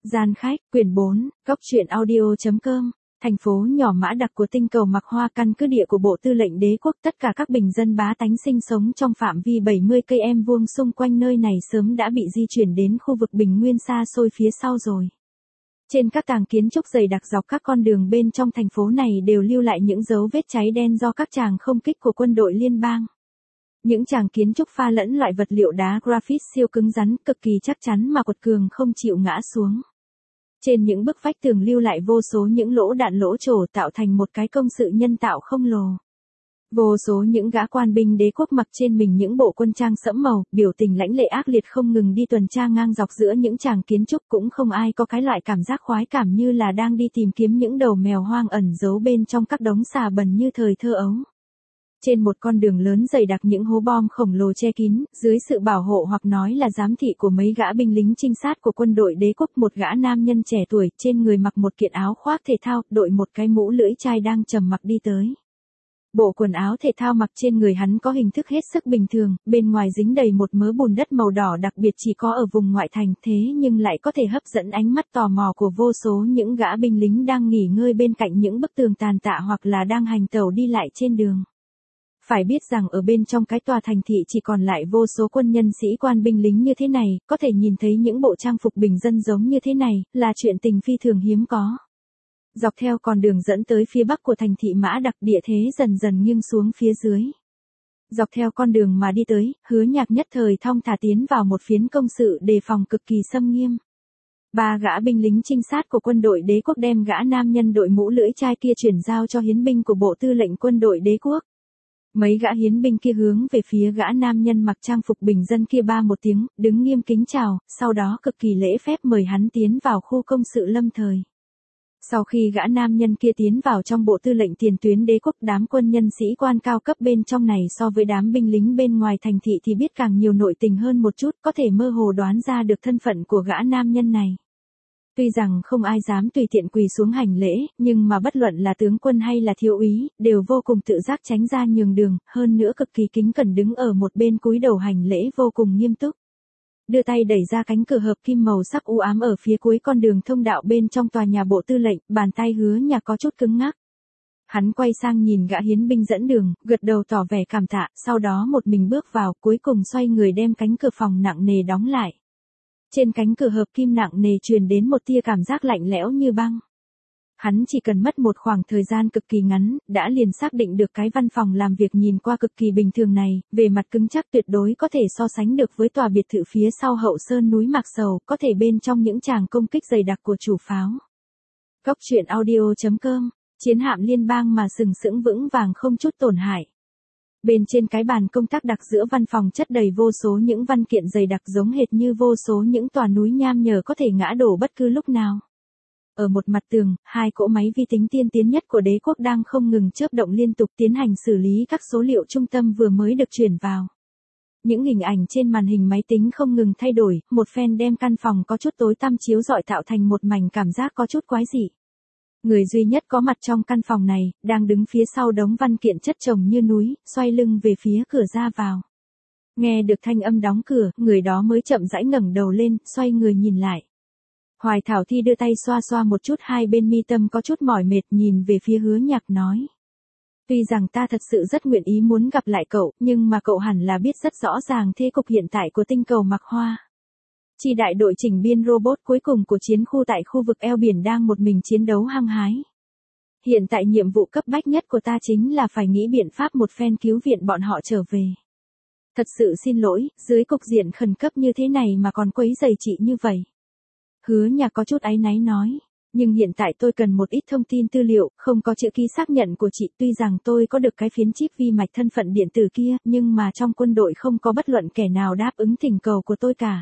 Gian khách, quyển 4, góc truyện audio.com, thành phố nhỏ Mã Đặc của tinh cầu Mạc Hoa, căn cứ địa của Bộ Tư lệnh Đế quốc. Tất cả các bình dân bá tánh sinh sống trong phạm vi 70 km vuông xung quanh nơi này sớm đã bị di chuyển đến khu vực bình nguyên xa xôi phía sau rồi. Trên các tàng kiến trúc dày đặc dọc các con đường bên trong thành phố này đều lưu lại những dấu vết cháy đen do các tràng không kích của quân đội liên bang. Những tràng kiến trúc pha lẫn loại vật liệu đá graphite siêu cứng rắn, cực kỳ chắc chắn mà quật cường không chịu ngã xuống. Trên những bức vách tường lưu lại vô số những lỗ đạn lỗ trổ tạo thành một cái công sự nhân tạo khổng lồ. Vô số những gã quan binh đế quốc mặc trên mình những bộ quân trang sẫm màu, biểu tình lãnh lệ ác liệt không ngừng đi tuần tra ngang dọc giữa những tràng kiến trúc. Cũng không ai có cái loại cảm giác khoái cảm như là đang đi tìm kiếm những đầu mèo hoang ẩn giấu bên trong các đống xà bần như thời thơ ấu. Trên một con đường lớn dày đặc những hố bom khổng lồ che kín, dưới sự bảo hộ hoặc nói là giám thị của mấy gã binh lính trinh sát của quân đội đế quốc, một gã nam nhân trẻ tuổi, trên người mặc một kiện áo khoác thể thao, đội một cái mũ lưỡi chai đang trầm mặc đi tới. Bộ quần áo thể thao mặc trên người hắn có hình thức hết sức bình thường, bên ngoài dính đầy một mớ bùn đất màu đỏ đặc biệt chỉ có ở vùng ngoại thành, thế nhưng lại có thể hấp dẫn ánh mắt tò mò của vô số những gã binh lính đang nghỉ ngơi bên cạnh những bức tường tàn tạ hoặc là đang hành tẩu đi lại trên đường. Phải biết rằng ở bên trong cái tòa thành thị chỉ còn lại vô số quân nhân sĩ quan binh lính như thế này, có thể nhìn thấy những bộ trang phục bình dân giống như thế này, là chuyện tình phi thường hiếm có. Dọc theo con đường dẫn tới phía bắc của thành thị Mã Đặc, địa thế dần dần nghiêng xuống phía dưới. Dọc theo con đường mà đi tới, Hứa Nhạc nhất thời thong thả tiến vào một phiến công sự đề phòng cực kỳ xâm nghiêm. 3 gã binh lính trinh sát của quân đội đế quốc đem gã nam nhân đội mũ lưỡi chai kia chuyển giao cho hiến binh của Bộ Tư lệnh quân đội đế quốc. Mấy gã hiến binh kia hướng về phía gã nam nhân mặc trang phục bình dân kia ba một tiếng, đứng nghiêm kính chào, sau đó cực kỳ lễ phép mời hắn tiến vào khu công sự lâm thời. Sau khi gã nam nhân kia tiến vào trong Bộ Tư lệnh tiền tuyến đế quốc, đám quân nhân sĩ quan cao cấp bên trong này so với đám binh lính bên ngoài thành thị thì biết càng nhiều nội tình hơn một chút, có thể mơ hồ đoán ra được thân phận của gã nam nhân này. Tuy rằng không ai dám tùy tiện quỳ xuống hành lễ, nhưng mà bất luận là tướng quân hay là thiếu úy, đều vô cùng tự giác tránh ra nhường đường, hơn nữa cực kỳ kính cẩn đứng ở một bên cúi đầu hành lễ vô cùng nghiêm túc. Đưa tay đẩy ra cánh cửa hợp kim màu sắc u ám ở phía cuối con đường thông đạo bên trong tòa nhà Bộ Tư lệnh, bàn tay Hứa Nhạc có chút cứng ngắc. Hắn quay sang nhìn gã hiến binh dẫn đường, gật đầu tỏ vẻ cảm tạ, sau đó một mình bước vào, cuối cùng xoay người đem cánh cửa phòng nặng nề đóng lại. Trên cánh cửa hợp kim nặng nề truyền đến một tia cảm giác lạnh lẽo như băng. Hắn chỉ cần mất một khoảng thời gian cực kỳ ngắn, đã liền xác định được cái văn phòng làm việc nhìn qua cực kỳ bình thường này, về mặt cứng chắc tuyệt đối có thể so sánh được với tòa biệt thự phía sau hậu sơn núi Mạc Sầu, có thể bên trong những tràng công kích dày đặc của chủ pháo. Góc truyện audio.com, chiến hạm liên bang mà sừng sững vững vàng không chút tổn hại. Bên trên cái bàn công tác đặc giữa văn phòng chất đầy vô số những văn kiện dày đặc giống hệt như vô số những tòa núi nham nhở có thể ngã đổ bất cứ lúc nào. Ở một mặt tường, 2 cỗ máy vi tính tiên tiến nhất của đế quốc đang không ngừng chớp động liên tục tiến hành xử lý các số liệu trung tâm vừa mới được chuyển vào. Những hình ảnh trên màn hình máy tính không ngừng thay đổi, một phen đem căn phòng có chút tối tăm chiếu rọi tạo thành một mảnh cảm giác có chút quái dị. Người duy nhất có mặt trong căn phòng này, đang đứng phía sau đống văn kiện chất chồng như núi, xoay lưng về phía cửa ra vào. Nghe được thanh âm đóng cửa, người đó mới chậm rãi ngẩng đầu lên, xoay người nhìn lại. Hoài Thảo Thi đưa tay xoa xoa một chút hai bên mi tâm có chút mỏi mệt, nhìn về phía Hứa Nhạc nói. Tuy rằng ta thật sự rất nguyện ý muốn gặp lại cậu, nhưng mà cậu hẳn là biết rất rõ ràng thế cục hiện tại của tinh cầu Mạc Hoa. Chi đại đội chỉnh biên robot cuối cùng của chiến khu tại khu vực eo biển đang một mình chiến đấu hăng hái. Hiện tại nhiệm vụ cấp bách nhất của ta chính là phải nghĩ biện pháp một phen cứu viện bọn họ trở về. Thật sự xin lỗi, dưới cục diện khẩn cấp như thế này mà còn quấy rầy chị như vậy. Hứa Nhạc có chút áy náy nói, nhưng hiện tại tôi cần một ít thông tin tư liệu, không có chữ ký xác nhận của chị. Tuy rằng tôi có được cái phiến chip vi mạch thân phận điện tử kia, nhưng mà trong quân đội không có bất luận kẻ nào đáp ứng thỉnh cầu của tôi cả.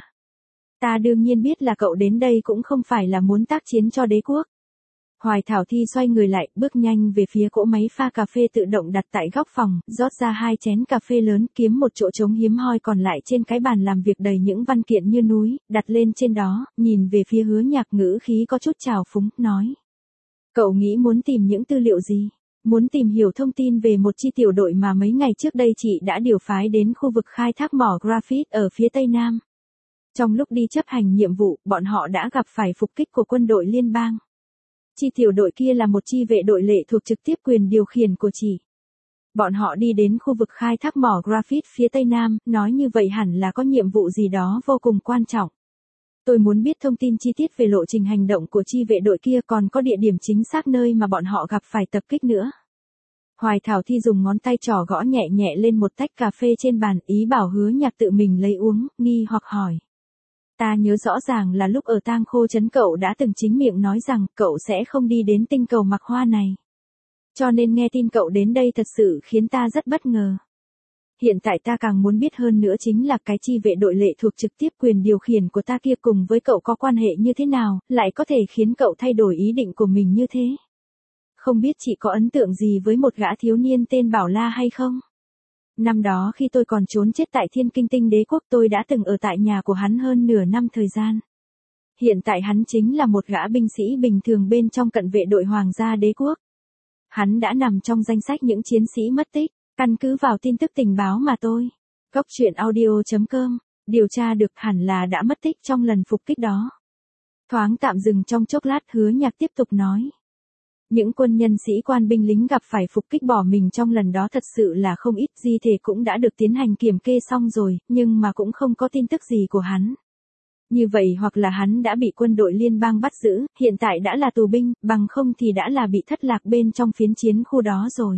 Ta đương nhiên biết là cậu đến đây cũng không phải là muốn tác chiến cho đế quốc. Hoài Thảo Thi xoay người lại, bước nhanh về phía cỗ máy pha cà phê tự động đặt tại góc phòng, rót ra 2 chén cà phê lớn, kiếm một chỗ trống hiếm hoi còn lại trên cái bàn làm việc đầy những văn kiện như núi, đặt lên trên đó, nhìn về phía Hứa Nhạc, ngữ khí có chút trào phúng, nói. Cậu nghĩ muốn tìm những tư liệu gì? Muốn tìm hiểu thông tin về một chi tiểu đội mà mấy ngày trước đây chị đã điều phái đến khu vực khai thác mỏ graphite ở phía tây nam. Trong lúc đi chấp hành nhiệm vụ, bọn họ đã gặp phải phục kích của quân đội liên bang. Chi tiểu đội kia là một chi vệ đội lệ thuộc trực tiếp quyền điều khiển của chị. Bọn họ đi đến khu vực khai thác mỏ graphite phía tây nam, nói như vậy hẳn là có nhiệm vụ gì đó vô cùng quan trọng. Tôi muốn biết thông tin chi tiết về lộ trình hành động của chi vệ đội kia, còn có địa điểm chính xác nơi mà bọn họ gặp phải tập kích nữa. Hoài Thảo Thi dùng ngón tay trỏ gõ nhẹ nhẹ lên một tách cà phê trên bàn, ý bảo Hứa Nhạc tự mình lấy uống, nghi hoặc hỏi. Ta nhớ rõ ràng là lúc ở Tang Khô Trấn cậu đã từng chính miệng nói rằng cậu sẽ không đi đến tinh cầu Mạc Hoa này. Cho nên nghe tin cậu đến đây thật sự khiến ta rất bất ngờ. Hiện tại ta càng muốn biết hơn nữa chính là cái chi vệ đội lệ thuộc trực tiếp quyền điều khiển của ta kia cùng với cậu có quan hệ như thế nào, lại có thể khiến cậu thay đổi ý định của mình như thế. Không biết chị có ấn tượng gì với một gã thiếu niên tên Bảo La hay không? Năm đó khi tôi còn trốn chết tại Thiên Kinh Tinh Đế Quốc, tôi đã từng ở tại nhà của hắn hơn nửa năm thời gian. Hiện tại hắn chính là một gã binh sĩ bình thường bên trong cận vệ đội Hoàng gia Đế Quốc. Hắn đã nằm trong danh sách những chiến sĩ mất tích, căn cứ vào tin tức tình báo mà tôi, Goctruyện.audio.com, điều tra được, hẳn là đã mất tích trong lần phục kích đó. Thoáng tạm dừng trong chốc lát, Hứa Nhạc tiếp tục nói. Những quân nhân sĩ quan binh lính gặp phải phục kích bỏ mình trong lần đó thật sự là không ít, di thể cũng đã được tiến hành kiểm kê xong rồi, nhưng mà cũng không có tin tức gì của hắn. Như vậy hoặc là hắn đã bị quân đội liên bang bắt giữ, hiện tại đã là tù binh, bằng không thì đã là bị thất lạc bên trong phiến chiến khu đó rồi.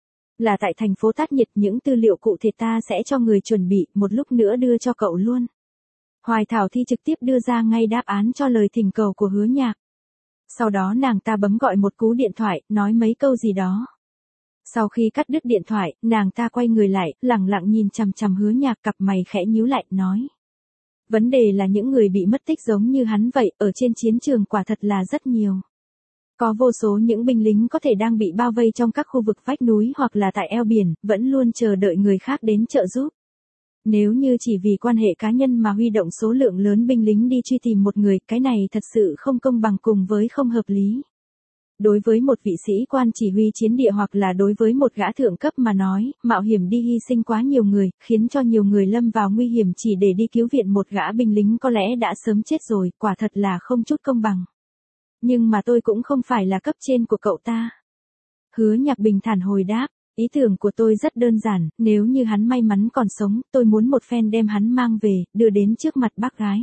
Là tại thành phố Tát Nhiệt, những tư liệu cụ thể ta sẽ cho người chuẩn bị, một lúc nữa đưa cho cậu luôn. Hoài Thảo Thi trực tiếp đưa ra ngay đáp án cho lời thỉnh cầu của Hứa Nhạc. Sau đó nàng ta bấm gọi một cú điện thoại, nói mấy câu gì đó. Sau khi cắt đứt điện thoại, nàng ta quay người lại, lẳng lặng nhìn chằm chằm Hứa Nhạc, cặp mày khẽ nhíu lại, nói. Vấn đề là những người bị mất tích giống như hắn vậy, ở trên chiến trường quả thật là rất nhiều. Có vô số những binh lính có thể đang bị bao vây trong các khu vực vách núi hoặc là tại eo biển, vẫn luôn chờ đợi người khác đến trợ giúp. Nếu như chỉ vì quan hệ cá nhân mà huy động số lượng lớn binh lính đi truy tìm một người, cái này thật sự không công bằng cùng với không hợp lý. Đối với một vị sĩ quan chỉ huy chiến địa hoặc là đối với một gã thượng cấp mà nói, mạo hiểm đi hy sinh quá nhiều người, khiến cho nhiều người lâm vào nguy hiểm chỉ để đi cứu viện một gã binh lính có lẽ đã sớm chết rồi, quả thật là không chút công bằng. Nhưng mà tôi cũng không phải là cấp trên của cậu ta. Hứa Nhạc bình thản hồi đáp, ý tưởng của tôi rất đơn giản, nếu như hắn may mắn còn sống, tôi muốn một phen đem hắn mang về, đưa đến trước mặt bác gái.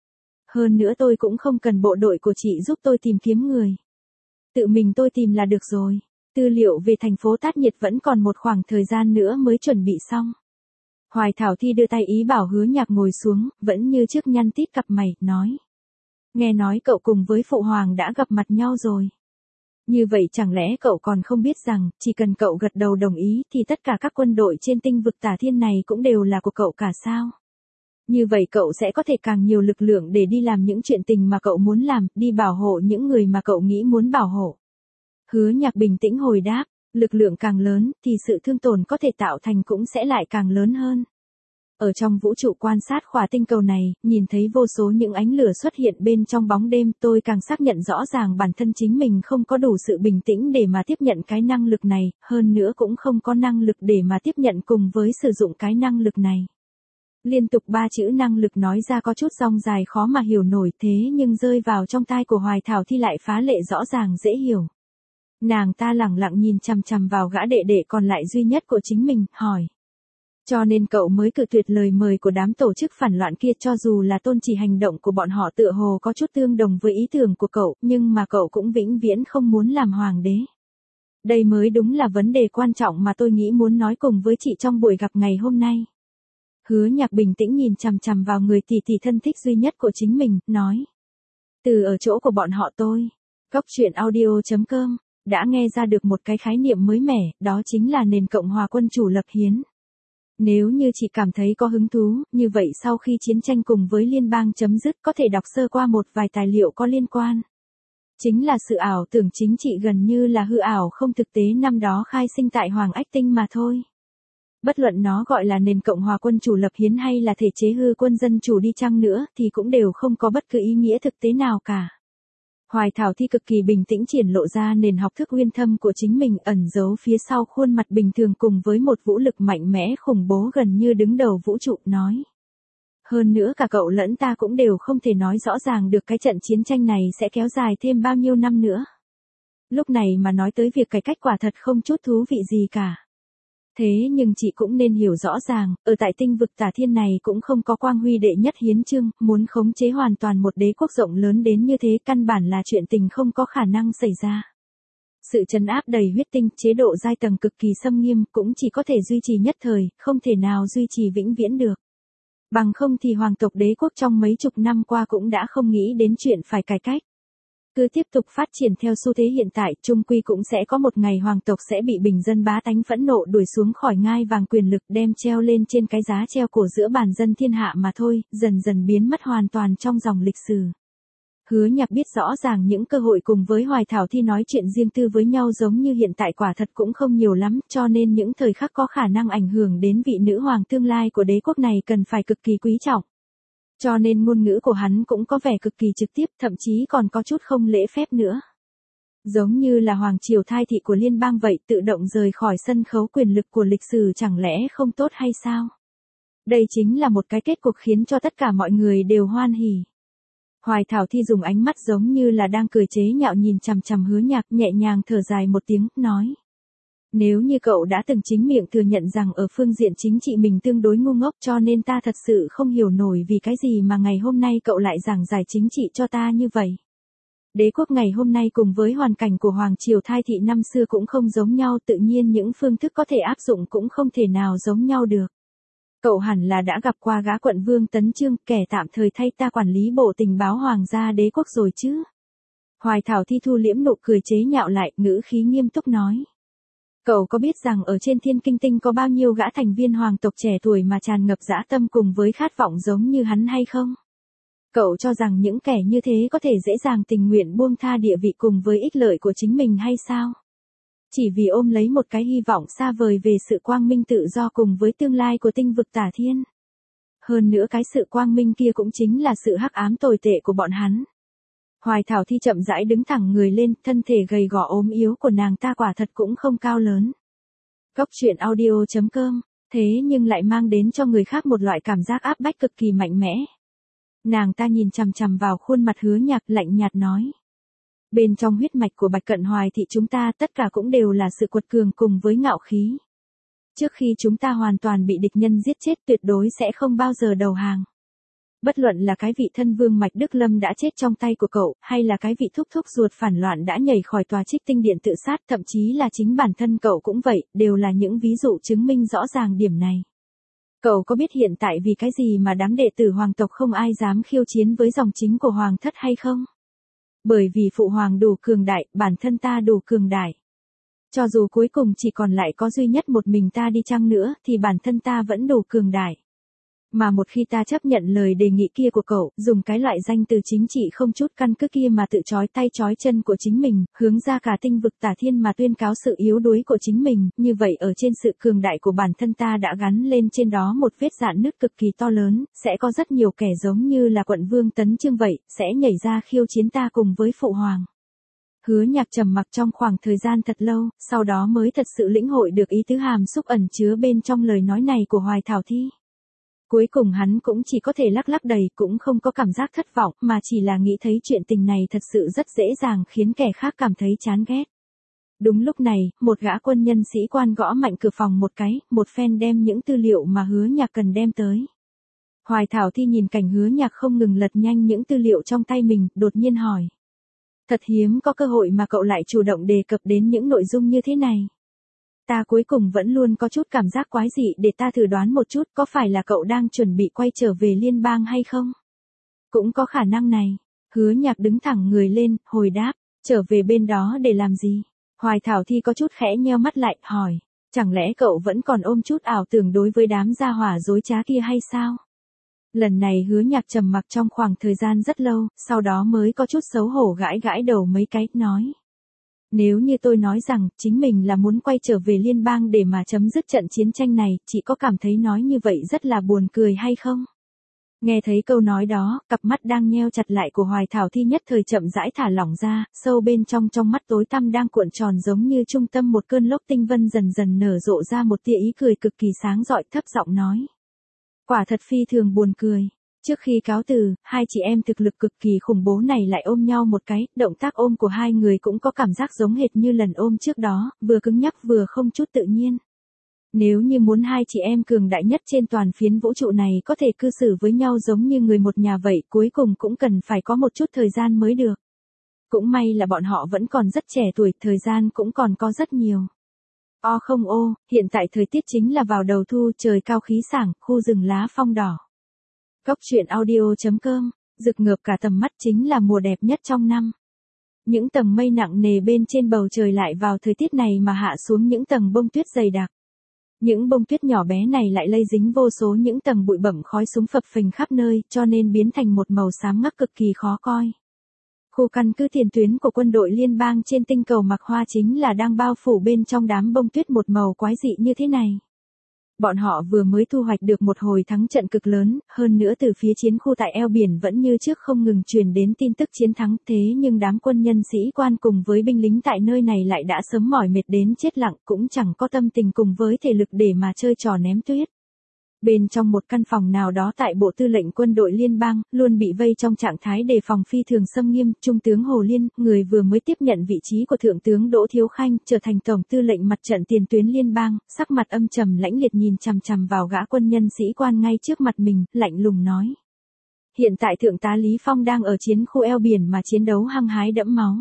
Hơn nữa tôi cũng không cần bộ đội của chị giúp tôi tìm kiếm người. Tự mình tôi tìm là được rồi. Tư liệu về thành phố Tát Nhiệt vẫn còn một khoảng thời gian nữa mới chuẩn bị xong. Hoài Thảo Thi đưa tay ý bảo Hứa Nhạc ngồi xuống, vẫn như trước nhăn tít cặp mày, nói. Nghe nói cậu cùng với Phụ Hoàng đã gặp mặt nhau rồi. Như vậy chẳng lẽ cậu còn không biết rằng, chỉ cần cậu gật đầu đồng ý thì tất cả các quân đội trên tinh vực Tả Thiên này cũng đều là của cậu cả sao? Như vậy cậu sẽ có thể càng nhiều lực lượng để đi làm những chuyện tình mà cậu muốn làm, đi bảo hộ những người mà cậu nghĩ muốn bảo hộ. Hứa Nhạc bình tĩnh hồi đáp, lực lượng càng lớn thì sự thương tổn có thể tạo thành cũng sẽ lại càng lớn hơn. Ở trong vũ trụ quan sát khỏa tinh cầu này, nhìn thấy vô số những ánh lửa xuất hiện bên trong bóng đêm, tôi càng xác nhận rõ ràng bản thân chính mình không có đủ sự bình tĩnh để mà tiếp nhận cái năng lực này, hơn nữa cũng không có năng lực để mà tiếp nhận cùng với sử dụng cái năng lực này. Liên tục 3 chữ năng lực nói ra có chút dong dài khó mà hiểu nổi, thế nhưng rơi vào trong tai của Hoài Thảo Thi lại phá lệ rõ ràng dễ hiểu. Nàng ta lẳng lặng nhìn chằm chằm vào gã đệ đệ còn lại duy nhất của chính mình, hỏi. Cho nên cậu mới cự tuyệt lời mời của đám tổ chức phản loạn kia, cho dù là tôn chỉ hành động của bọn họ tựa hồ có chút tương đồng với ý tưởng của cậu, nhưng mà cậu cũng vĩnh viễn không muốn làm hoàng đế. Đây mới đúng là vấn đề quan trọng mà tôi nghĩ muốn nói cùng với chị trong buổi gặp ngày hôm nay. Hứa Nhạc bình tĩnh nhìn chằm chằm vào người tỷ tỷ thân thích duy nhất của chính mình, nói. Từ ở chỗ của bọn họ tôi, Goctruyện.audio.com, đã nghe ra được một cái khái niệm mới mẻ, đó chính là nền Cộng hòa quân chủ lập hiến. Nếu như chị cảm thấy có hứng thú, như vậy sau khi chiến tranh cùng với liên bang chấm dứt có thể đọc sơ qua một vài tài liệu có liên quan. Chính là sự ảo tưởng chính trị gần như là hư ảo không thực tế năm đó khai sinh tại Hoàng Ách Tinh mà thôi. Bất luận nó gọi là nền Cộng hòa quân chủ lập hiến hay là thể chế hư quân dân chủ đi chăng nữa thì cũng đều không có bất cứ ý nghĩa thực tế nào cả. Hoài Thảo Thi cực kỳ bình tĩnh triển lộ ra nền học thức uyên thâm của chính mình, ẩn giấu phía sau khuôn mặt bình thường cùng với một vũ lực mạnh mẽ khủng bố gần như đứng đầu vũ trụ, nói. Hơn nữa cả cậu lẫn ta cũng đều không thể nói rõ ràng được cái trận chiến tranh này sẽ kéo dài thêm bao nhiêu năm nữa. Lúc này mà nói tới việc cải cách quả thật không chút thú vị gì cả. Thế nhưng chị cũng nên hiểu rõ ràng, ở tại tinh vực Tả Thiên này cũng không có quang huy đệ nhất hiến chương, muốn khống chế hoàn toàn một đế quốc rộng lớn đến như thế căn bản là chuyện tình không có khả năng xảy ra. Sự trấn áp đầy huyết tinh, chế độ giai tầng cực kỳ xâm nghiêm cũng chỉ có thể duy trì nhất thời, không thể nào duy trì vĩnh viễn được. Bằng không thì hoàng tộc đế quốc trong mấy chục năm qua cũng đã không nghĩ đến chuyện phải cải cách. Cứ tiếp tục phát triển theo xu thế hiện tại, chung quy cũng sẽ có một ngày hoàng tộc sẽ bị bình dân bá tánh phẫn nộ đuổi xuống khỏi ngai vàng quyền lực đem treo lên trên cái giá treo cổ giữa bàn dân thiên hạ mà thôi, dần dần biến mất hoàn toàn trong dòng lịch sử. Hứa Nhạc biết rõ ràng những cơ hội cùng với Hoài Thảo Thi nói chuyện riêng tư với nhau giống như hiện tại quả thật cũng không nhiều lắm, cho nên những thời khắc có khả năng ảnh hưởng đến vị nữ hoàng tương lai của đế quốc này cần phải cực kỳ quý trọng. Cho nên ngôn ngữ của hắn cũng có vẻ cực kỳ trực tiếp, thậm chí còn có chút không lễ phép nữa. Giống như là hoàng triều thai thị của liên bang vậy, tự động rời khỏi sân khấu quyền lực của lịch sử chẳng lẽ không tốt hay sao? Đây chính là một cái kết cục khiến cho tất cả mọi người đều hoan hỉ. Hoài Thảo Thi dùng ánh mắt giống như là đang cười chế nhạo nhìn chằm chằm Hứa Nhạc, nhẹ nhàng thở dài một tiếng, nói. Nếu như cậu đã từng chính miệng thừa nhận rằng ở phương diện chính trị mình tương đối ngu ngốc cho nên ta thật sự không hiểu nổi vì cái gì mà ngày hôm nay cậu lại giảng giải chính trị cho ta như vậy. Đế quốc ngày hôm nay cùng với hoàn cảnh của Hoàng Triều thai thị năm xưa cũng không giống nhau, tự nhiên những phương thức có thể áp dụng cũng không thể nào giống nhau được. Cậu hẳn là đã gặp qua gã quận vương Tấn Trương, kẻ tạm thời thay ta quản lý bộ tình báo hoàng gia đế quốc rồi chứ. Hoài Thảo Thi thu liễm nụ cười chế nhạo lại, ngữ khí nghiêm túc nói. Cậu có biết rằng ở trên Thiên Kinh Tinh có bao nhiêu gã thành viên hoàng tộc trẻ tuổi mà tràn ngập dã tâm cùng với khát vọng giống như hắn hay không? Cậu cho rằng những kẻ như thế có thể dễ dàng tình nguyện buông tha địa vị cùng với ích lợi của chính mình hay sao? Chỉ vì ôm lấy một cái hy vọng xa vời về sự quang minh tự do cùng với tương lai của tinh vực Tả Thiên. Hơn nữa cái sự quang minh kia cũng chính là sự hắc ám tồi tệ của bọn hắn. Hoài Thảo Thi chậm rãi đứng thẳng người lên, thân thể gầy gò ốm yếu của nàng ta quả thật cũng không cao lớn. Góc truyện audio.com, thế nhưng lại mang đến cho người khác một loại cảm giác áp bách cực kỳ mạnh mẽ. Nàng ta nhìn chằm chằm vào khuôn mặt Hứa Nhạc, lạnh nhạt nói. Bên trong huyết mạch của Bạch Cận Hoài thị chúng ta tất cả cũng đều là sự quật cường cùng với ngạo khí. Trước khi chúng ta hoàn toàn bị địch nhân giết chết tuyệt đối sẽ không bao giờ đầu hàng. Bất luận là cái vị thân vương Mạch Đức Lâm đã chết trong tay của cậu, hay là cái vị thúc thúc ruột phản loạn đã nhảy khỏi tòa Trích Tinh Điện tự sát, thậm chí là chính bản thân cậu cũng vậy, đều là những ví dụ chứng minh rõ ràng điểm này. Cậu có biết hiện tại vì cái gì mà đám đệ tử hoàng tộc không ai dám khiêu chiến với dòng chính của hoàng thất hay không? Bởi vì phụ hoàng đủ cường đại, bản thân ta đủ cường đại. Cho dù cuối cùng chỉ còn lại có duy nhất một mình ta đi chăng nữa, thì bản thân ta vẫn đủ cường đại. Mà một khi ta chấp nhận lời đề nghị kia của cậu, dùng cái loại danh từ chính trị không chút căn cứ kia mà tự trói tay trói chân của chính mình, hướng ra cả tinh vực Tả Thiên mà tuyên cáo sự yếu đuối của chính mình, như vậy ở trên sự cường đại của bản thân ta đã gắn lên trên đó một vết rạn nứt cực kỳ to lớn, sẽ có rất nhiều kẻ giống như là quận vương Tấn Trương vậy, sẽ nhảy ra khiêu chiến ta cùng với phụ hoàng. Hứa Nhạc trầm mặc trong khoảng thời gian thật lâu, sau đó mới thật sự lĩnh hội được ý tứ hàm xúc ẩn chứa bên trong lời nói này của Hoài Thảo Thi. Cuối cùng hắn cũng chỉ có thể lắc lắc đầy, cũng không có cảm giác thất vọng, mà chỉ là nghĩ thấy chuyện tình này thật sự rất dễ dàng khiến kẻ khác cảm thấy chán ghét. Đúng lúc này, một gã quân nhân sĩ quan gõ mạnh cửa phòng một cái, một phen đem những tư liệu mà Hứa Nhạc cần đem tới. Hoài Thảo Thi nhìn cảnh Hứa Nhạc không ngừng lật nhanh những tư liệu trong tay mình, đột nhiên hỏi. Thật hiếm có cơ hội mà cậu lại chủ động đề cập đến những nội dung như thế này. Ta cuối cùng vẫn luôn có chút cảm giác quái dị, để ta thử đoán một chút, có phải là cậu đang chuẩn bị quay trở về liên bang hay không? Cũng có khả năng này. Hứa Nhạc đứng thẳng người lên, hồi đáp, trở về bên đó để làm gì? Hoài Thảo Thi có chút khẽ nheo mắt lại, hỏi, chẳng lẽ cậu vẫn còn ôm chút ảo tưởng đối với đám gia hỏa dối trá kia hay sao? Lần này Hứa Nhạc trầm mặc trong khoảng thời gian rất lâu, sau đó mới có chút xấu hổ gãi gãi đầu mấy cái, nói. Nếu như tôi nói rằng, chính mình là muốn quay trở về liên bang để mà chấm dứt trận chiến tranh này, chị có cảm thấy nói như vậy rất là buồn cười hay không? Nghe thấy câu nói đó, cặp mắt đang nheo chặt lại của Hoài Thảo Thi nhất thời chậm rãi thả lỏng ra, sâu bên trong mắt tối tăm đang cuộn tròn giống như trung tâm một cơn lốc tinh vân dần dần nở rộ ra một tia ý cười cực kỳ sáng rọi, thấp giọng nói. Quả thật phi thường buồn cười. Trước khi cáo từ, hai chị em thực lực cực kỳ khủng bố này lại ôm nhau một cái, động tác ôm của hai người cũng có cảm giác giống hệt như lần ôm trước đó, vừa cứng nhắc vừa không chút tự nhiên. Nếu như muốn hai chị em cường đại nhất trên toàn phiến vũ trụ này có thể cư xử với nhau giống như người một nhà vậy, cuối cùng cũng cần phải có một chút thời gian mới được. Cũng may là bọn họ vẫn còn rất trẻ tuổi, thời gian cũng còn có rất nhiều. Không ô, hiện tại thời tiết chính là vào đầu thu, trời cao khí sảng, khu rừng lá phong đỏ. Cốc truyện audio.com, rực ngợp cả tầm mắt chính là mùa đẹp nhất trong năm. Những tầng mây nặng nề bên trên bầu trời lại vào thời tiết này mà hạ xuống những tầng bông tuyết dày đặc. Những bông tuyết nhỏ bé này lại lây dính vô số những tầng bụi bặm khói súng phập phình khắp nơi, cho nên biến thành một màu xám ngắt cực kỳ khó coi. Khu căn cứ tiền tuyến của quân đội liên bang trên tinh cầu Mạc Hoa chính là đang bao phủ bên trong đám bông tuyết một màu quái dị như thế này. Bọn họ vừa mới thu hoạch được một hồi thắng trận cực lớn, hơn nữa từ phía chiến khu tại eo biển vẫn như trước không ngừng truyền đến tin tức chiến thắng, thế nhưng đám quân nhân sĩ quan cùng với binh lính tại nơi này lại đã sớm mỏi mệt đến chết lặng, cũng chẳng có tâm tình cùng với thể lực để mà chơi trò ném tuyết. Bên trong một căn phòng nào đó tại Bộ Tư lệnh Quân đội Liên bang, luôn bị vây trong trạng thái đề phòng phi thường xâm nghiêm, Trung tướng Hồ Liên, người vừa mới tiếp nhận vị trí của Thượng tướng Đỗ Thiếu Khanh, trở thành Tổng Tư lệnh Mặt trận tiền tuyến Liên bang, sắc mặt âm trầm lãnh liệt nhìn chằm chằm vào gã quân nhân sĩ quan ngay trước mặt mình, lạnh lùng nói. Hiện tại Thượng tá Lý Phong đang ở chiến khu eo biển mà chiến đấu hăng hái đẫm máu.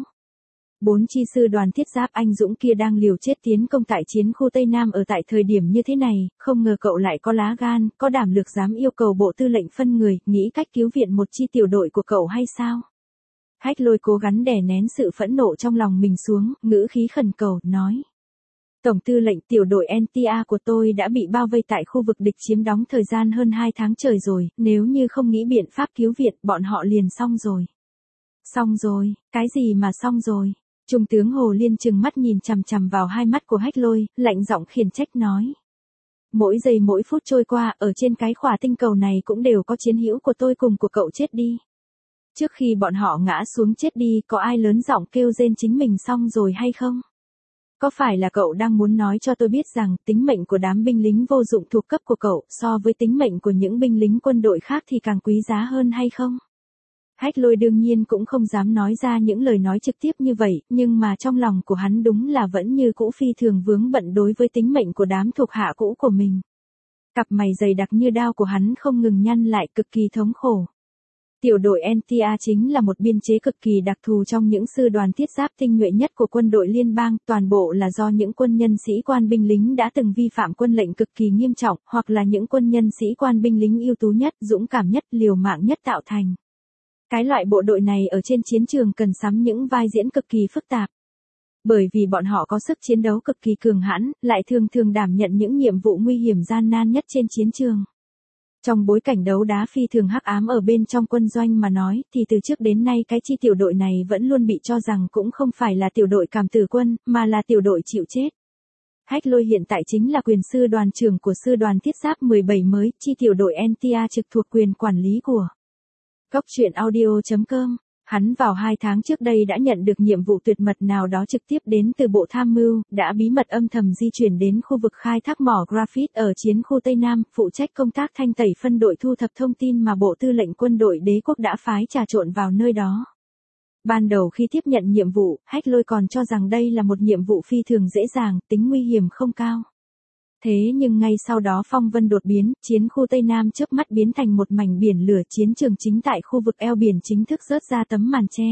4 chi sư đoàn thiết giáp anh dũng kia đang liều chết tiến công tại chiến khu Tây Nam ở tại thời điểm như thế này, không ngờ cậu lại có lá gan, có đảm lược dám yêu cầu Bộ Tư lệnh phân người, nghĩ cách cứu viện một chi tiểu đội của cậu hay sao? Hách Lôi cố gắng đè nén sự phẫn nộ trong lòng mình xuống, ngữ khí khẩn cầu, nói. Tổng tư lệnh, tiểu đội NTA của tôi đã bị bao vây tại khu vực địch chiếm đóng thời gian hơn 2 tháng trời rồi, nếu như không nghĩ biện pháp cứu viện, bọn họ liền xong rồi. Xong rồi, cái gì mà xong rồi? Trung tướng Hồ Liên trừng mắt nhìn chằm chằm vào hai mắt của Hách Lôi, lạnh giọng khiển trách nói. Mỗi giây mỗi phút trôi qua, ở trên cái khỏa tinh cầu này cũng đều có chiến hữu của tôi cùng của cậu chết đi. Trước khi bọn họ ngã xuống chết đi, có ai lớn giọng kêu rên chính mình xong rồi hay không? Có phải là cậu đang muốn nói cho tôi biết rằng, tính mệnh của đám binh lính vô dụng thuộc cấp của cậu, so với tính mệnh của những binh lính quân đội khác thì càng quý giá hơn hay không? Hách Lôi đương nhiên cũng không dám nói ra những lời nói trực tiếp như vậy, nhưng mà trong lòng của hắn đúng là vẫn như cũ phi thường vướng bận đối với tính mệnh của đám thuộc hạ cũ của mình. Cặp mày dày đặc như đao của hắn không ngừng nhăn lại, cực kỳ thống khổ. Tiểu đội NTA chính là một biên chế cực kỳ đặc thù trong những sư đoàn thiết giáp tinh nhuệ nhất của quân đội liên bang, toàn bộ là do những quân nhân sĩ quan binh lính đã từng vi phạm quân lệnh cực kỳ nghiêm trọng, hoặc là những quân nhân sĩ quan binh lính ưu tú nhất, dũng cảm nhất, liều mạng nhất tạo thành. Cái loại bộ đội này ở trên chiến trường cần sắm những vai diễn cực kỳ phức tạp. Bởi vì bọn họ có sức chiến đấu cực kỳ cường hãn, lại thường thường đảm nhận những nhiệm vụ nguy hiểm gian nan nhất trên chiến trường. Trong bối cảnh đấu đá phi thường hắc ám ở bên trong quân doanh mà nói, thì từ trước đến nay cái chi tiểu đội này vẫn luôn bị cho rằng cũng không phải là tiểu đội cảm tử quân, mà là tiểu đội chịu chết. Hách Lôi hiện tại chính là quyền sư đoàn trưởng của sư đoàn thiết giáp 17 mới, chi tiểu đội NTA trực thuộc quyền quản lý của Cốc truyện audio.com. Hắn vào 2 tháng trước đây đã nhận được nhiệm vụ tuyệt mật nào đó trực tiếp đến từ Bộ Tham mưu, đã bí mật âm thầm di chuyển đến khu vực khai thác mỏ graphite ở chiến khu Tây Nam, phụ trách công tác thanh tẩy phân đội thu thập thông tin mà Bộ Tư lệnh Quân đội Đế quốc đã phái trà trộn vào nơi đó. Ban đầu khi tiếp nhận nhiệm vụ, Hách Lôi còn cho rằng đây là một nhiệm vụ phi thường dễ dàng, tính nguy hiểm không cao. Thế nhưng ngay sau đó phong vân đột biến, chiến khu Tây Nam chớp mắt biến thành một mảnh biển lửa, chiến trường chính tại khu vực eo biển chính thức rớt ra tấm màn che.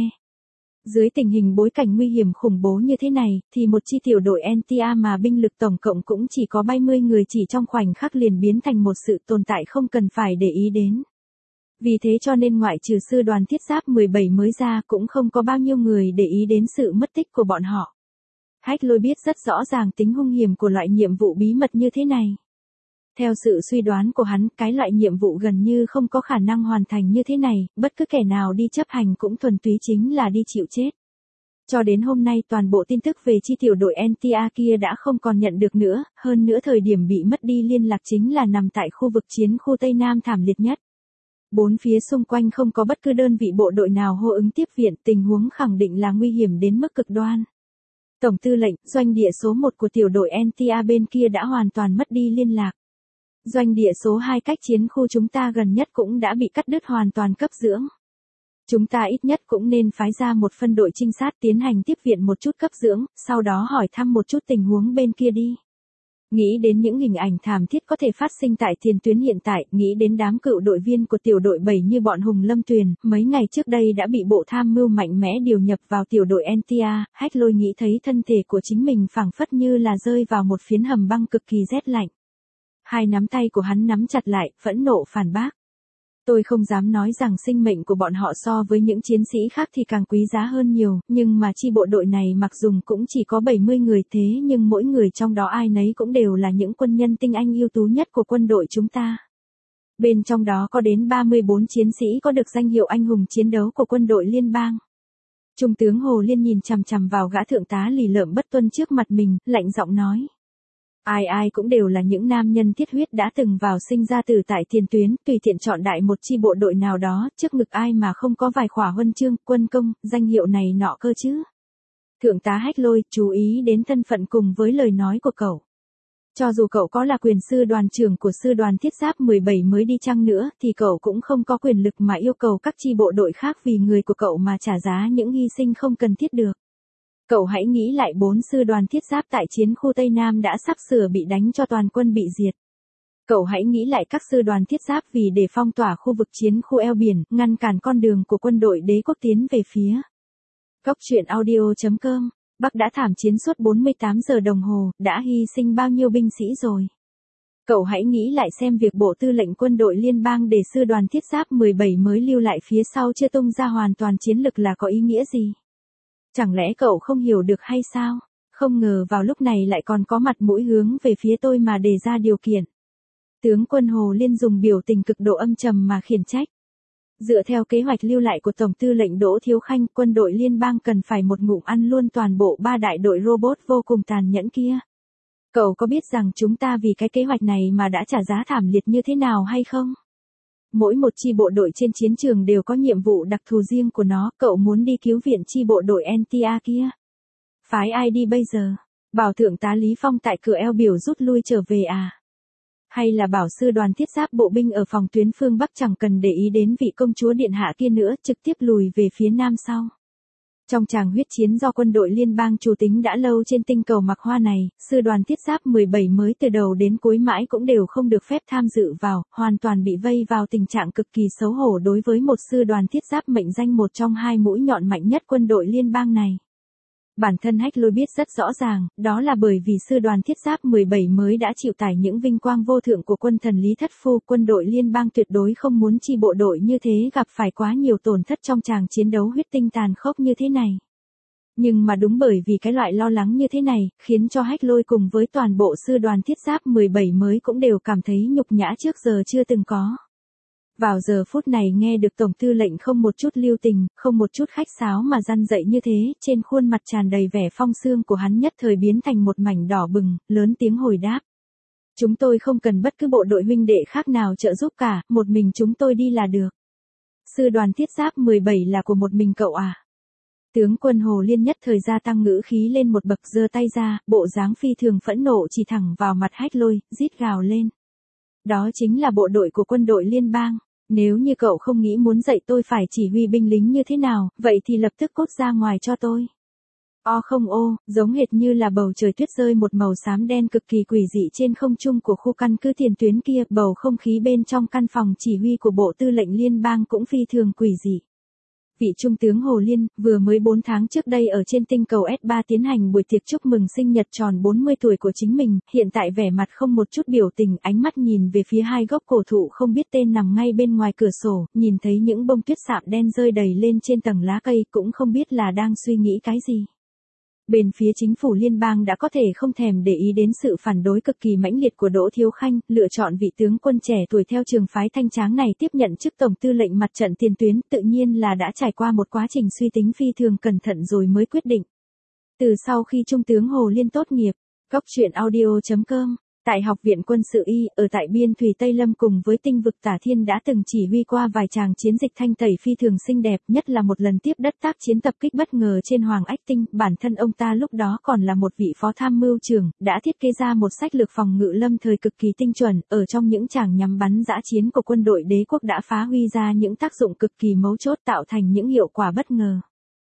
Dưới tình hình bối cảnh nguy hiểm khủng bố như thế này, thì một chi tiểu đội NTA mà binh lực tổng cộng cũng chỉ có 30 người chỉ trong khoảnh khắc liền biến thành một sự tồn tại không cần phải để ý đến. Vì thế cho nên ngoại trừ sư đoàn thiết giáp 17 mới ra cũng không có bao nhiêu người để ý đến sự mất tích của bọn họ. Hách Lôi biết rất rõ ràng tính hung hiểm của loại nhiệm vụ bí mật như thế này. Theo sự suy đoán của hắn, cái loại nhiệm vụ gần như không có khả năng hoàn thành như thế này, bất cứ kẻ nào đi chấp hành cũng thuần túy chính là đi chịu chết. Cho đến hôm nay toàn bộ tin tức về chi tiểu đội NTA kia đã không còn nhận được nữa, hơn nữa thời điểm bị mất đi liên lạc chính là nằm tại khu vực chiến khu Tây Nam thảm liệt nhất. Bốn phía xung quanh không có bất cứ đơn vị bộ đội nào hô ứng tiếp viện, tình huống khẳng định là nguy hiểm đến mức cực đoan. Tổng tư lệnh, doanh địa số 1 của tiểu đội NTA bên kia đã hoàn toàn mất đi liên lạc. Doanh địa số 2 cách chiến khu chúng ta gần nhất cũng đã bị cắt đứt hoàn toàn cấp dưỡng. Chúng ta ít nhất cũng nên phái ra một phân đội trinh sát tiến hành tiếp viện một chút cấp dưỡng, sau đó hỏi thăm một chút tình huống bên kia đi. Nghĩ đến những hình ảnh thảm thiết có thể phát sinh tại tiền tuyến hiện tại, nghĩ đến đám cựu đội viên của tiểu đội 7 như bọn Hùng Lâm Tuyền, mấy ngày trước đây đã bị bộ tham mưu mạnh mẽ điều nhập vào tiểu đội NTA, Hách Lôi nghĩ thấy thân thể của chính mình phảng phất như là rơi vào một phiến hầm băng cực kỳ rét lạnh. Hai nắm tay của hắn nắm chặt lại, phẫn nộ phản bác. Tôi không dám nói rằng sinh mệnh của bọn họ so với những chiến sĩ khác thì càng quý giá hơn nhiều, nhưng mà chi bộ đội này mặc dù cũng chỉ có 70 người thế nhưng mỗi người trong đó ai nấy cũng đều là những quân nhân tinh anh ưu tú nhất của quân đội chúng ta. Bên trong đó có đến 34 chiến sĩ có được danh hiệu anh hùng chiến đấu của quân đội liên bang. Trung tướng Hồ Liên nhìn chằm chằm vào gã thượng tá lì lợm bất tuân trước mặt mình, lạnh giọng nói. Ai ai cũng đều là những nam nhân thiết huyết đã từng vào sinh ra từ tại tiền tuyến, tùy tiện chọn đại một chi bộ đội nào đó, trước ngực ai mà không có vài khỏa huân chương, quân công, danh hiệu này nọ cơ chứ. Thượng tá Hách Lôi, chú ý đến thân phận cùng với lời nói của cậu. Cho dù cậu có là quyền sư đoàn trưởng của sư đoàn thiết giáp 17 mới đi chăng nữa, thì cậu cũng không có quyền lực mà yêu cầu các chi bộ đội khác vì người của cậu mà trả giá những hy sinh không cần thiết được. Cậu hãy nghĩ lại 4 sư đoàn thiết giáp tại chiến khu Tây Nam đã sắp sửa bị đánh cho toàn quân bị diệt. Cậu hãy nghĩ lại các sư đoàn thiết giáp vì để phong tỏa khu vực chiến khu eo biển, ngăn cản con đường của quân đội đế quốc tiến về phía. Góc truyện audio.com, Bắc đã thảm chiến suốt 48 giờ đồng hồ, đã hy sinh bao nhiêu binh sĩ rồi. Cậu hãy nghĩ lại xem việc Bộ Tư lệnh Quân đội Liên bang để sư đoàn thiết giáp 17 mới lưu lại phía sau chưa tung ra hoàn toàn chiến lực là có ý nghĩa gì. Chẳng lẽ cậu không hiểu được hay sao? Không ngờ vào lúc này lại còn có mặt mũi hướng về phía tôi mà đề ra điều kiện. Tướng quân Hồ Liên dùng biểu tình cực độ âm trầm mà khiển trách. Dựa theo kế hoạch lưu lại của Tổng tư lệnh Đỗ Thiếu Khanh, quân đội liên bang cần phải một ngụm ăn luôn toàn bộ 3 đại đội robot vô cùng tàn nhẫn kia. Cậu có biết rằng chúng ta vì cái kế hoạch này mà đã trả giá thảm liệt như thế nào hay không? Mỗi một chi bộ đội trên chiến trường đều có nhiệm vụ đặc thù riêng của nó, cậu muốn đi cứu viện chi bộ đội NTA kia. Phái ai đi bây giờ? Bảo thượng tá Lý Phong tại cửa eo biểu rút lui trở về à? Hay là bảo sư đoàn thiết giáp bộ binh ở phòng tuyến phương Bắc chẳng cần để ý đến vị công chúa điện hạ kia nữa, trực tiếp lùi về phía Nam sau? Trong tràng huyết chiến do quân đội liên bang chủ tính đã lâu trên tinh cầu Mạc Hoa này, sư đoàn thiết giáp 17 mới từ đầu đến cuối mãi cũng đều không được phép tham dự vào, hoàn toàn bị vây vào tình trạng cực kỳ xấu hổ đối với một sư đoàn thiết giáp mệnh danh một trong 2 mũi nhọn mạnh nhất quân đội liên bang này. Bản thân Hách Lôi biết rất rõ ràng, đó là bởi vì sư đoàn thiết giáp 17 mới đã chịu tải những vinh quang vô thượng của quân thần Lý Thất Phu, quân đội liên bang tuyệt đối không muốn chi bộ đội như thế gặp phải quá nhiều tổn thất trong tràng chiến đấu huyết tinh tàn khốc như thế này. Nhưng mà đúng bởi vì cái loại lo lắng như thế này, khiến cho Hách Lôi cùng với toàn bộ sư đoàn thiết giáp 17 mới cũng đều cảm thấy nhục nhã trước giờ chưa từng có. Vào giờ phút này nghe được Tổng tư lệnh không một chút lưu tình, không một chút khách sáo mà răn dậy như thế, trên khuôn mặt tràn đầy vẻ phong sương của hắn nhất thời biến thành một mảnh đỏ bừng, lớn tiếng hồi đáp. Chúng tôi không cần bất cứ bộ đội huynh đệ khác nào trợ giúp cả, một mình chúng tôi đi là được. Sư đoàn thiết giáp 17 là của một mình cậu à? Tướng quân Hồ Liên nhất thời gia tăng ngữ khí lên một bậc, giơ tay ra, bộ dáng phi thường phẫn nộ chỉ thẳng vào mặt Hách Lôi, rít gào lên. Đó chính là bộ đội của quân đội liên bang. Nếu như cậu không nghĩ muốn dạy tôi phải chỉ huy binh lính như thế nào, vậy thì lập tức cốt ra ngoài cho tôi. O không ô, giống hệt như là bầu trời tuyết rơi một màu xám đen cực kỳ quỷ dị trên không trung của khu căn cứ tiền tuyến kia, bầu không khí bên trong căn phòng chỉ huy của Bộ Tư lệnh Liên bang cũng phi thường quỷ dị. Vị Trung tướng Hồ Liên, vừa mới 4 tháng trước đây ở trên tinh cầu S3 tiến hành buổi tiệc chúc mừng sinh nhật tròn 40 tuổi của chính mình, hiện tại vẻ mặt không một chút biểu tình, ánh mắt nhìn về phía 2 gốc cổ thụ không biết tên nằm ngay bên ngoài cửa sổ, nhìn thấy những bông tuyết sạm đen rơi đầy lên trên tầng lá cây, cũng không biết là đang suy nghĩ cái gì. Bên phía chính phủ liên bang đã có thể không thèm để ý đến sự phản đối cực kỳ mãnh liệt của Đỗ Thiếu Khanh, lựa chọn vị tướng quân trẻ tuổi theo trường phái thanh tráng này tiếp nhận chức tổng tư lệnh mặt trận tiền tuyến, tự nhiên là đã trải qua một quá trình suy tính phi thường cẩn thận rồi mới quyết định. Từ sau khi Trung tướng Hồ Liên tốt nghiệp, góc truyện audio.com Tại Học viện Quân sự Y, ở tại biên thùy Tây Lâm cùng với tinh vực Tả Thiên đã từng chỉ huy qua vài tràng chiến dịch thanh tẩy phi thường xinh đẹp, nhất là một lần tiếp đất tác chiến tập kích bất ngờ trên Hoàng Ách Tinh, bản thân ông ta lúc đó còn là một vị phó tham mưu trưởng, đã thiết kế ra một sách lược phòng ngự lâm thời cực kỳ tinh chuẩn, ở trong những tràng nhắm bắn dã chiến của quân đội đế quốc đã phát huy ra những tác dụng cực kỳ mấu chốt tạo thành những hiệu quả bất ngờ.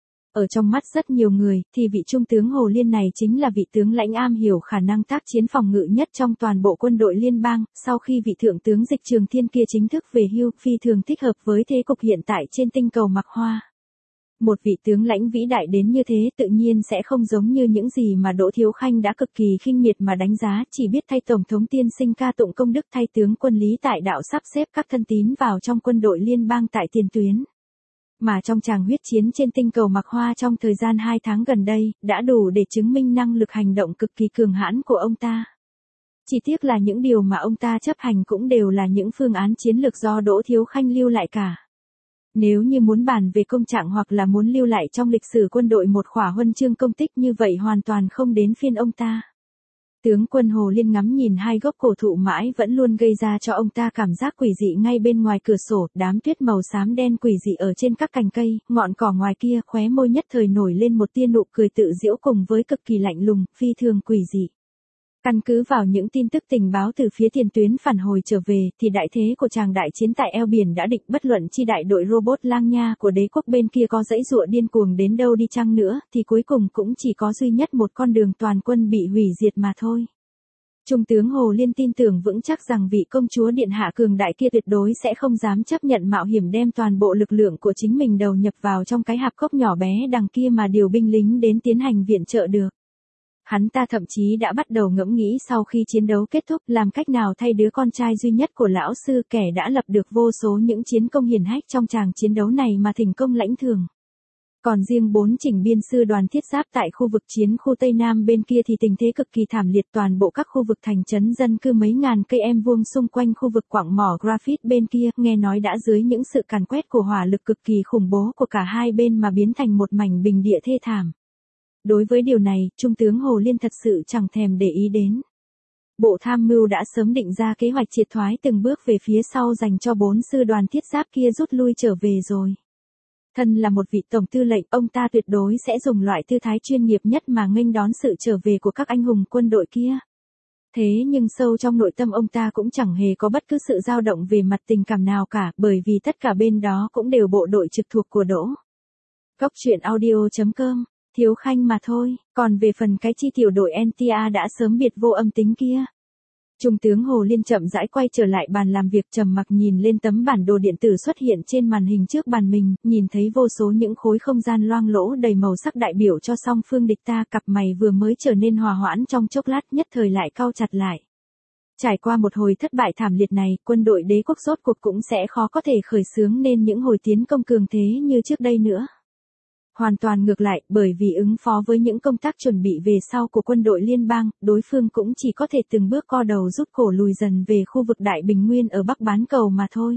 Ở trong mắt rất nhiều người, thì vị trung tướng Hồ Liên này chính là vị tướng lãnh am hiểu khả năng tác chiến phòng ngự nhất trong toàn bộ quân đội liên bang, sau khi vị thượng tướng Dịch Trường Thiên kia chính thức về hưu, phi thường thích hợp với thế cục hiện tại trên tinh cầu Mạc Hoa. Một vị tướng lãnh vĩ đại đến như thế tự nhiên sẽ không giống như những gì mà Đỗ Thiếu Khanh đã cực kỳ khinh miệt mà đánh giá, chỉ biết thay Tổng thống tiên sinh ca tụng công đức thay tướng quân Lý Tại Đạo sắp xếp các thân tín vào trong quân đội liên bang tại tiền tuyến. Mà trong tràng huyết chiến trên tinh cầu Mạc Hoa trong thời gian 2 tháng gần đây, đã đủ để chứng minh năng lực hành động cực kỳ cường hãn của ông ta. Chỉ tiếc là những điều mà ông ta chấp hành cũng đều là những phương án chiến lược do Đỗ Thiếu Khanh lưu lại cả. Nếu như muốn bàn về công trạng hoặc là muốn lưu lại trong lịch sử quân đội một khỏa huân chương công tích như vậy hoàn toàn không đến phiên ông ta. Tướng quân Hồ Liên ngắm nhìn hai gốc cổ thụ mãi vẫn luôn gây ra cho ông ta cảm giác quỷ dị ngay bên ngoài cửa sổ, đám tuyết màu xám đen quỷ dị ở trên các cành cây, ngọn cỏ ngoài kia, khóe môi nhất thời nổi lên một tia nụ cười tự giễu cùng với cực kỳ lạnh lùng, phi thường quỷ dị. Căn cứ vào những tin tức tình báo từ phía tiền tuyến phản hồi trở về, thì đại thế của tràng đại chiến tại eo biển đã định, bất luận chi đại đội robot lang nha của đế quốc bên kia có dãy dụa điên cuồng đến đâu đi chăng nữa, thì cuối cùng cũng chỉ có duy nhất một con đường toàn quân bị hủy diệt mà thôi. Trung tướng Hồ Liên tin tưởng vững chắc rằng vị công chúa điện hạ cường đại kia tuyệt đối sẽ không dám chấp nhận mạo hiểm đem toàn bộ lực lượng của chính mình đầu nhập vào trong cái hạp cốc nhỏ bé đằng kia mà điều binh lính đến tiến hành viện trợ được. Hắn ta thậm chí đã bắt đầu ngẫm nghĩ sau khi chiến đấu kết thúc làm cách nào thay đứa con trai duy nhất của lão sư kẻ đã lập được vô số những chiến công hiển hách trong tràng chiến đấu này mà thỉnh công lãnh thưởng. Còn riêng 4 chỉnh biên sư đoàn thiết giáp tại khu vực chiến khu Tây Nam bên kia thì tình thế cực kỳ thảm liệt, toàn bộ các khu vực thành trấn dân cư mấy ngàn cây em vuông xung quanh khu vực quặng mỏ graphite bên kia, nghe nói đã dưới những sự càn quét của hỏa lực cực kỳ khủng bố của cả hai bên mà biến thành một mảnh bình địa thê thảm. Đối với điều này, Trung tướng Hồ Liên thật sự chẳng thèm để ý đến. Bộ Tham mưu đã sớm định ra kế hoạch triệt thoái từng bước về phía sau dành cho 4 sư đoàn thiết giáp kia rút lui trở về rồi. Thân là một vị tổng tư lệnh, ông ta tuyệt đối sẽ dùng loại tư thái chuyên nghiệp nhất mà nghênh đón sự trở về của các anh hùng quân đội kia. Thế nhưng sâu trong nội tâm ông ta cũng chẳng hề có bất cứ sự dao động về mặt tình cảm nào cả, bởi vì tất cả bên đó cũng đều bộ đội trực thuộc của Đỗ. Cốc truyện audio.com, Thiếu Khanh mà thôi, còn về phần cái chi tiểu đội NTA đã sớm biệt vô âm tính kia. Trung tướng Hồ Liên chậm rãi quay trở lại bàn làm việc, trầm mặc nhìn lên tấm bản đồ điện tử xuất hiện trên màn hình trước bàn mình, nhìn thấy vô số những khối không gian loang lỗ đầy màu sắc đại biểu cho song phương địch ta, cặp mày vừa mới trở nên hòa hoãn trong chốc lát nhất thời lại cau chặt lại. Trải qua một hồi thất bại thảm liệt này, quân đội đế quốc rốt cuộc cũng sẽ khó có thể khởi xướng nên những hồi tiến công cường thế như trước đây nữa. Hoàn toàn ngược lại, bởi vì ứng phó với những công tác chuẩn bị về sau của quân đội liên bang, đối phương cũng chỉ có thể từng bước co đầu rút cổ lùi dần về khu vực Đại Bình Nguyên ở Bắc bán cầu mà thôi.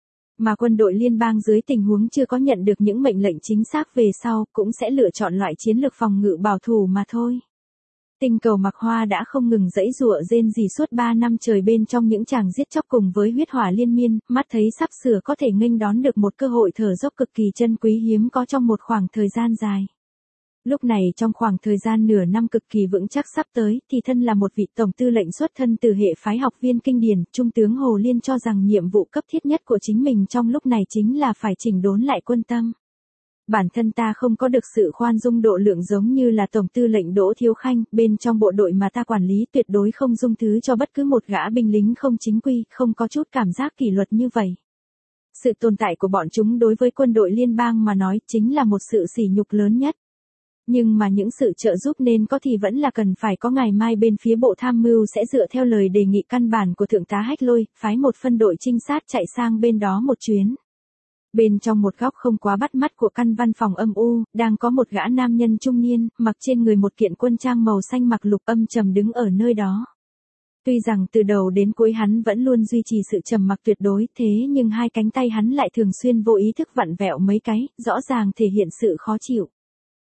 Mà quân đội liên bang dưới tình huống chưa có nhận được những mệnh lệnh chính xác về sau, cũng sẽ lựa chọn loại chiến lược phòng ngự bảo thủ mà thôi. Tinh cầu Mạc Hoa đã không ngừng giãy giụa rên rỉ suốt 3 năm trời bên trong những tràng giết chóc cùng với huyết hỏa liên miên, mắt thấy sắp sửa có thể nghênh đón được một cơ hội thở dốc cực kỳ chân quý hiếm có trong một khoảng thời gian dài. Lúc này trong khoảng thời gian nửa năm cực kỳ vững chắc sắp tới, thì thân là một vị tổng tư lệnh xuất thân từ hệ phái học viên kinh điển, Trung tướng Hồ Liên cho rằng nhiệm vụ cấp thiết nhất của chính mình trong lúc này chính là phải chỉnh đốn lại quân tâm. Bản thân ta không có được sự khoan dung độ lượng giống như là Tổng tư lệnh Đỗ Thiếu Khanh, bên trong bộ đội mà ta quản lý tuyệt đối không dung thứ cho bất cứ một gã binh lính không chính quy, không có chút cảm giác kỷ luật như vậy. Sự tồn tại của bọn chúng đối với quân đội liên bang mà nói chính là một sự sỉ nhục lớn nhất. Nhưng mà những sự trợ giúp nên có thì vẫn là cần phải có, ngày mai bên phía Bộ Tham mưu sẽ dựa theo lời đề nghị căn bản của Thượng tá Hách Lôi, phái một phân đội trinh sát chạy sang bên đó một chuyến. Bên trong một góc không quá bắt mắt của căn văn phòng âm u, đang có một gã nam nhân trung niên, mặc trên người một kiện quân trang màu xanh mặc lục âm trầm đứng ở nơi đó. Tuy rằng từ đầu đến cuối hắn vẫn luôn duy trì sự trầm mặc tuyệt đối, thế nhưng hai cánh tay hắn lại thường xuyên vô ý thức vặn vẹo mấy cái, rõ ràng thể hiện sự khó chịu.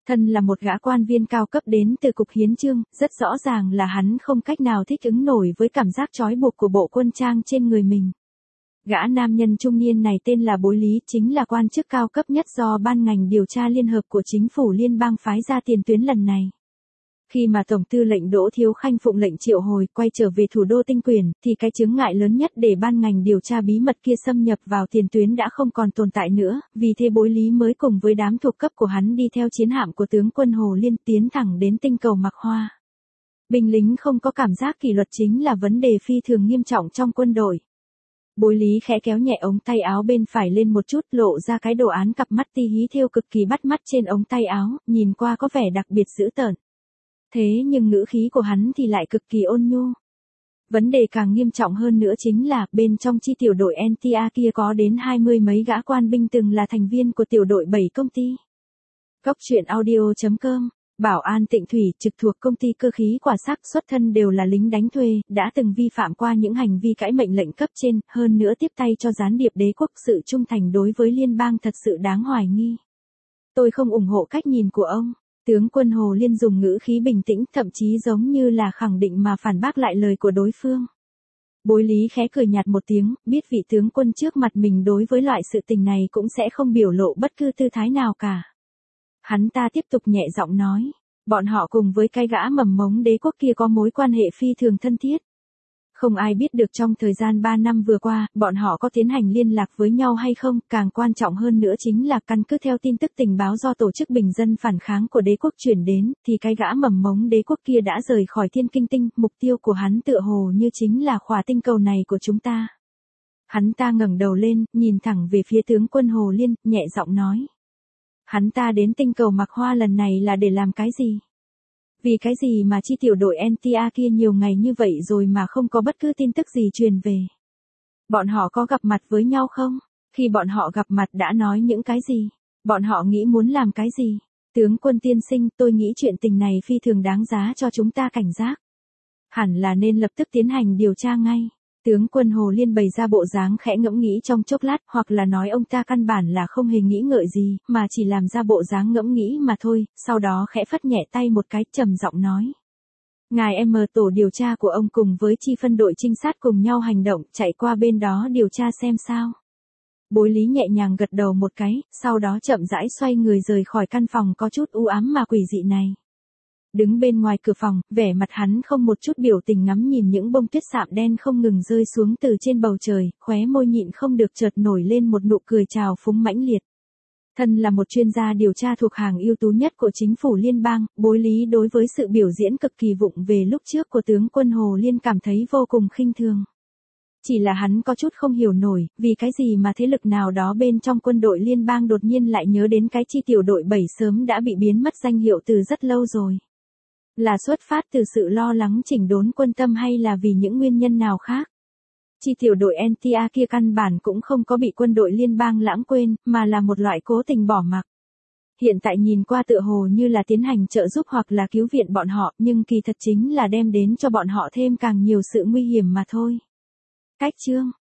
Thân là một gã quan viên cao cấp đến từ Cục Hiến chương, rất rõ ràng là hắn không cách nào thích ứng nổi với cảm giác trói buộc của bộ quân trang trên người mình. Gã nam nhân trung niên này tên là Bối Lý, chính là quan chức cao cấp nhất do ban ngành điều tra liên hợp của chính phủ liên bang phái ra tiền tuyến lần này. Khi mà Tổng tư lệnh Đỗ Thiếu Khanh phụng lệnh triệu hồi quay trở về thủ đô Tinh Quyển, thì cái chướng ngại lớn nhất để ban ngành điều tra bí mật kia xâm nhập vào tiền tuyến đã không còn tồn tại nữa, vì thế Bối Lý mới cùng với đám thuộc cấp của hắn đi theo chiến hạm của tướng quân Hồ Liên tiến thẳng đến tinh cầu Mạc Hoa. Binh lính không có cảm giác kỷ luật chính là vấn đề phi thường nghiêm trọng trong quân đội. Bối Lý khẽ kéo nhẹ ống tay áo bên phải lên một chút, lộ ra cái đồ án cặp mắt ti hí thêu cực kỳ bắt mắt trên ống tay áo, nhìn qua có vẻ đặc biệt dữ tợn. Thế nhưng ngữ khí của hắn thì lại cực kỳ ôn nhu. Vấn đề càng nghiêm trọng hơn nữa chính là, bên trong chi tiểu đội NTA kia có đến 20 mấy gã quan binh từng là thành viên của tiểu đội 7 công ty. Cóc truyện audio.com, Bảo An Tịnh Thủy trực thuộc công ty cơ khí Quả Sắc, xuất thân đều là lính đánh thuê, đã từng vi phạm qua những hành vi cãi mệnh lệnh cấp trên, hơn nữa tiếp tay cho gián điệp đế quốc, sự trung thành đối với liên bang thật sự đáng hoài nghi. Tôi không ủng hộ cách nhìn của ông. Tướng quân Hồ Liên dùng ngữ khí bình tĩnh, thậm chí giống như là khẳng định mà phản bác lại lời của đối phương. Bối Lý khẽ cười nhạt một tiếng, biết vị tướng quân trước mặt mình đối với loại sự tình này cũng sẽ không biểu lộ bất cứ tư thái nào cả. Hắn ta tiếp tục nhẹ giọng nói, bọn họ cùng với cái gã mầm mống đế quốc kia có mối quan hệ phi thường thân thiết. Không ai biết được trong thời gian 3 năm vừa qua, bọn họ có tiến hành liên lạc với nhau hay không, càng quan trọng hơn nữa chính là căn cứ theo tin tức tình báo do tổ chức bình dân phản kháng của đế quốc chuyển đến, thì cái gã mầm mống đế quốc kia đã rời khỏi Thiên Kinh Tinh, mục tiêu của hắn tựa hồ như chính là khỏa tinh cầu này của chúng ta. Hắn ta ngẩng đầu lên, nhìn thẳng về phía tướng quân Hồ Liên, nhẹ giọng nói. Hắn ta đến tinh cầu Mạc Hoa lần này là để làm cái gì? Vì cái gì mà chi tiểu đội NTA kia nhiều ngày như vậy rồi mà không có bất cứ tin tức gì truyền về? Bọn họ có gặp mặt với nhau không? Khi bọn họ gặp mặt đã nói những cái gì? Bọn họ nghĩ muốn làm cái gì? Tướng quân tiên sinh, tôi nghĩ chuyện tình này phi thường đáng giá cho chúng ta cảnh giác. Hẳn là nên lập tức tiến hành điều tra ngay. Tướng quân Hồ Liên bày ra bộ dáng khẽ ngẫm nghĩ trong chốc lát, hoặc là nói ông ta căn bản là không hề nghĩ ngợi gì, mà chỉ làm ra bộ dáng ngẫm nghĩ mà thôi, sau đó khẽ phất nhẹ tay một cái, trầm giọng nói. Ngài tổ điều tra của ông cùng với chi phân đội trinh sát cùng nhau hành động, chạy qua bên đó điều tra xem sao. Bối Lý nhẹ nhàng gật đầu một cái, sau đó chậm rãi xoay người rời khỏi căn phòng có chút u ám mà quỷ dị này. Đứng bên ngoài cửa phòng, vẻ mặt hắn không một chút biểu tình ngắm nhìn những bông tuyết sạm đen không ngừng rơi xuống từ trên bầu trời, khóe môi nhịn không được chợt nổi lên một nụ cười trào phúng mãnh liệt. Thân là một chuyên gia điều tra thuộc hàng ưu tú nhất của chính phủ liên bang, Bối Lý đối với sự biểu diễn cực kỳ vụng về lúc trước của tướng quân Hồ Liên cảm thấy vô cùng khinh thường. Chỉ là hắn có chút không hiểu nổi, vì cái gì mà thế lực nào đó bên trong quân đội liên bang đột nhiên lại nhớ đến cái chi tiểu đội 7 sớm đã bị biến mất danh hiệu từ rất lâu rồi. Là xuất phát từ sự lo lắng chỉnh đốn quân tâm hay là vì những nguyên nhân nào khác? Chi tiểu đội NTA kia căn bản cũng không có bị quân đội liên bang lãng quên, mà là một loại cố tình bỏ mặc. Hiện tại nhìn qua tựa hồ như là tiến hành trợ giúp hoặc là cứu viện bọn họ, nhưng kỳ thật chính là đem đến cho bọn họ thêm càng nhiều sự nguy hiểm mà thôi. Cách chương